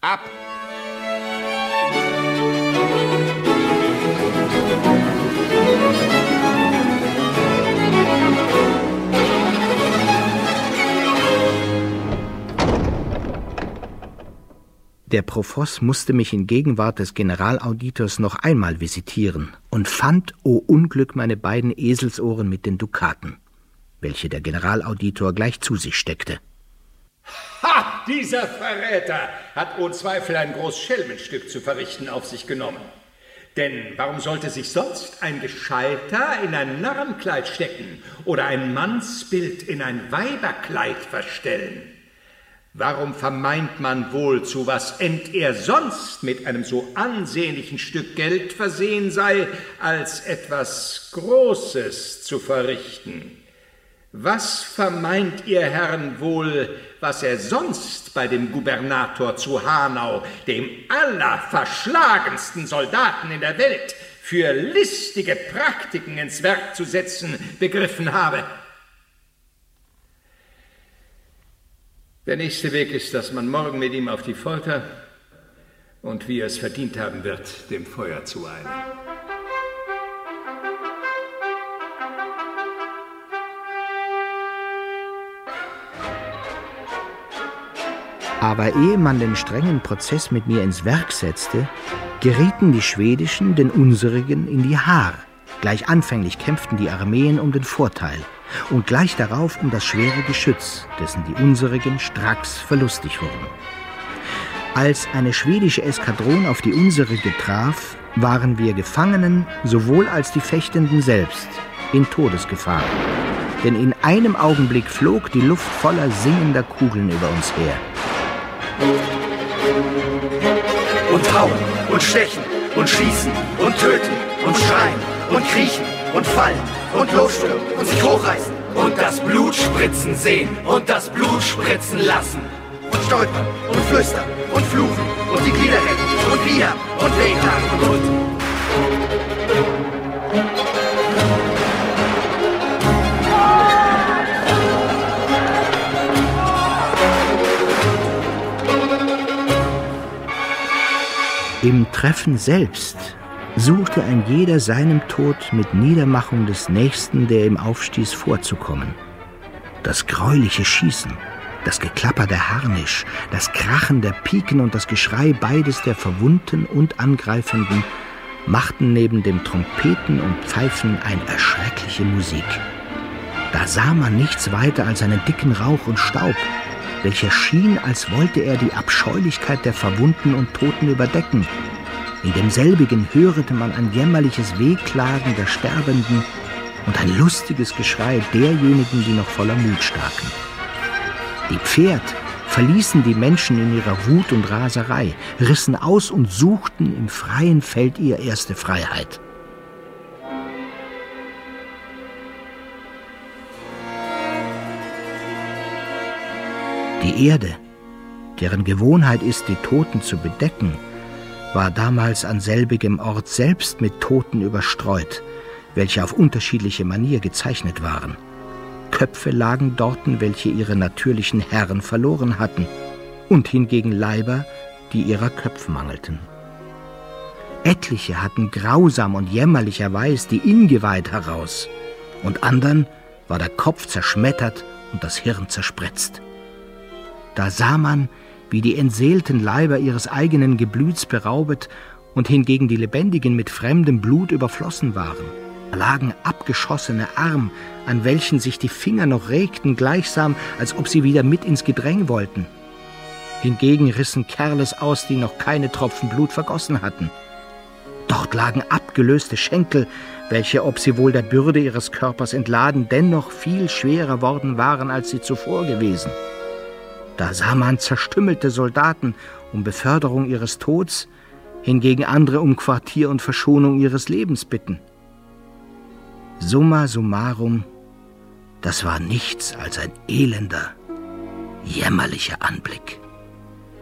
Ab! Der Profoss musste mich in Gegenwart des Generalauditors noch einmal visitieren und fand, o Unglück, meine beiden Eselsohren mit den Dukaten, welche der Generalauditor gleich zu sich steckte. Ha! Dieser Verräter hat ohne Zweifel ein groß Schelmenstück zu verrichten auf sich genommen. Denn warum sollte sich sonst ein Gescheiter in ein Narrenkleid stecken oder ein Mannsbild in ein Weiberkleid verstellen? Warum vermeint man wohl, zu was er sonst mit einem so ansehnlichen Stück Geld versehen sei, als etwas Großes zu verrichten? Was vermeint ihr Herren wohl, was er sonst bei dem Gubernator zu Hanau, dem allerverschlagensten Soldaten in der Welt, für listige Praktiken ins Werk zu setzen begriffen habe? Der nächste Weg ist, dass man morgen mit ihm auf die Folter und, wie er es verdient haben wird, dem Feuer zueilen. Aber ehe man den strengen Prozess mit mir ins Werk setzte, gerieten die Schwedischen den unserigen in die Haar. Gleich anfänglich kämpften die Armeen um den Vorteil und gleich darauf um das schwere Geschütz, dessen die unserigen stracks verlustig wurden. Als eine schwedische Eskadron auf die unsere traf, waren wir Gefangenen sowohl als die Fechtenden selbst in Todesgefahr. Denn in einem Augenblick flog die Luft voller singender Kugeln über uns her. Und hauen und stechen und schießen und töten und schreien und kriechen und fallen und losstürmen und sich hochreißen und das Blut spritzen sehen und das Blut spritzen lassen und stolpern und flüstern und fluchen und die Glieder retten und wiehern und wehklagen und Im Treffen selbst suchte ein jeder seinem Tod mit Niedermachung des Nächsten, der ihm aufstieß, vorzukommen. Das greuliche Schießen, das Geklapper der Harnisch, das Krachen der Piken und das Geschrei beides der Verwundten und Angreifenden machten neben dem Trompeten und Pfeifen eine erschreckliche Musik. Da sah man nichts weiter als einen dicken Rauch und Staub, welcher schien, als wollte er die Abscheulichkeit der Verwundten und Toten überdecken. In demselbigen hörte man ein jämmerliches Wehklagen der Sterbenden und ein lustiges Geschrei derjenigen, die noch voller Mut staken. Die Pferd verließen die Menschen in ihrer Wut und Raserei, rissen aus und suchten im freien Feld ihre erste Freiheit. Die Erde, deren Gewohnheit ist, die Toten zu bedecken, war damals an selbigem Ort selbst mit Toten überstreut, welche auf unterschiedliche Manier gezeichnet waren. Köpfe lagen dorten, welche ihre natürlichen Herren verloren hatten, und hingegen Leiber, die ihrer Köpfe mangelten. Etliche hatten grausam und jämmerlicherweise die Ingeweid heraus, und andern war der Kopf zerschmettert und das Hirn zerspretzt. Da sah man, wie die entseelten Leiber ihres eigenen Geblüts beraubet und hingegen die Lebendigen mit fremdem Blut überflossen waren. Da lagen abgeschossene Arme, an welchen sich die Finger noch regten, gleichsam, als ob sie wieder mit ins Gedräng wollten. Hingegen rissen Kerles aus, die noch keine Tropfen Blut vergossen hatten. Dort lagen abgelöste Schenkel, welche, ob sie wohl der Bürde ihres Körpers entladen, dennoch viel schwerer worden waren, als sie zuvor gewesen. Da sah man zerstümmelte Soldaten um Beförderung ihres Tods, hingegen andere um Quartier und Verschonung ihres Lebens bitten. Summa summarum, das war nichts als ein elender, jämmerlicher Anblick.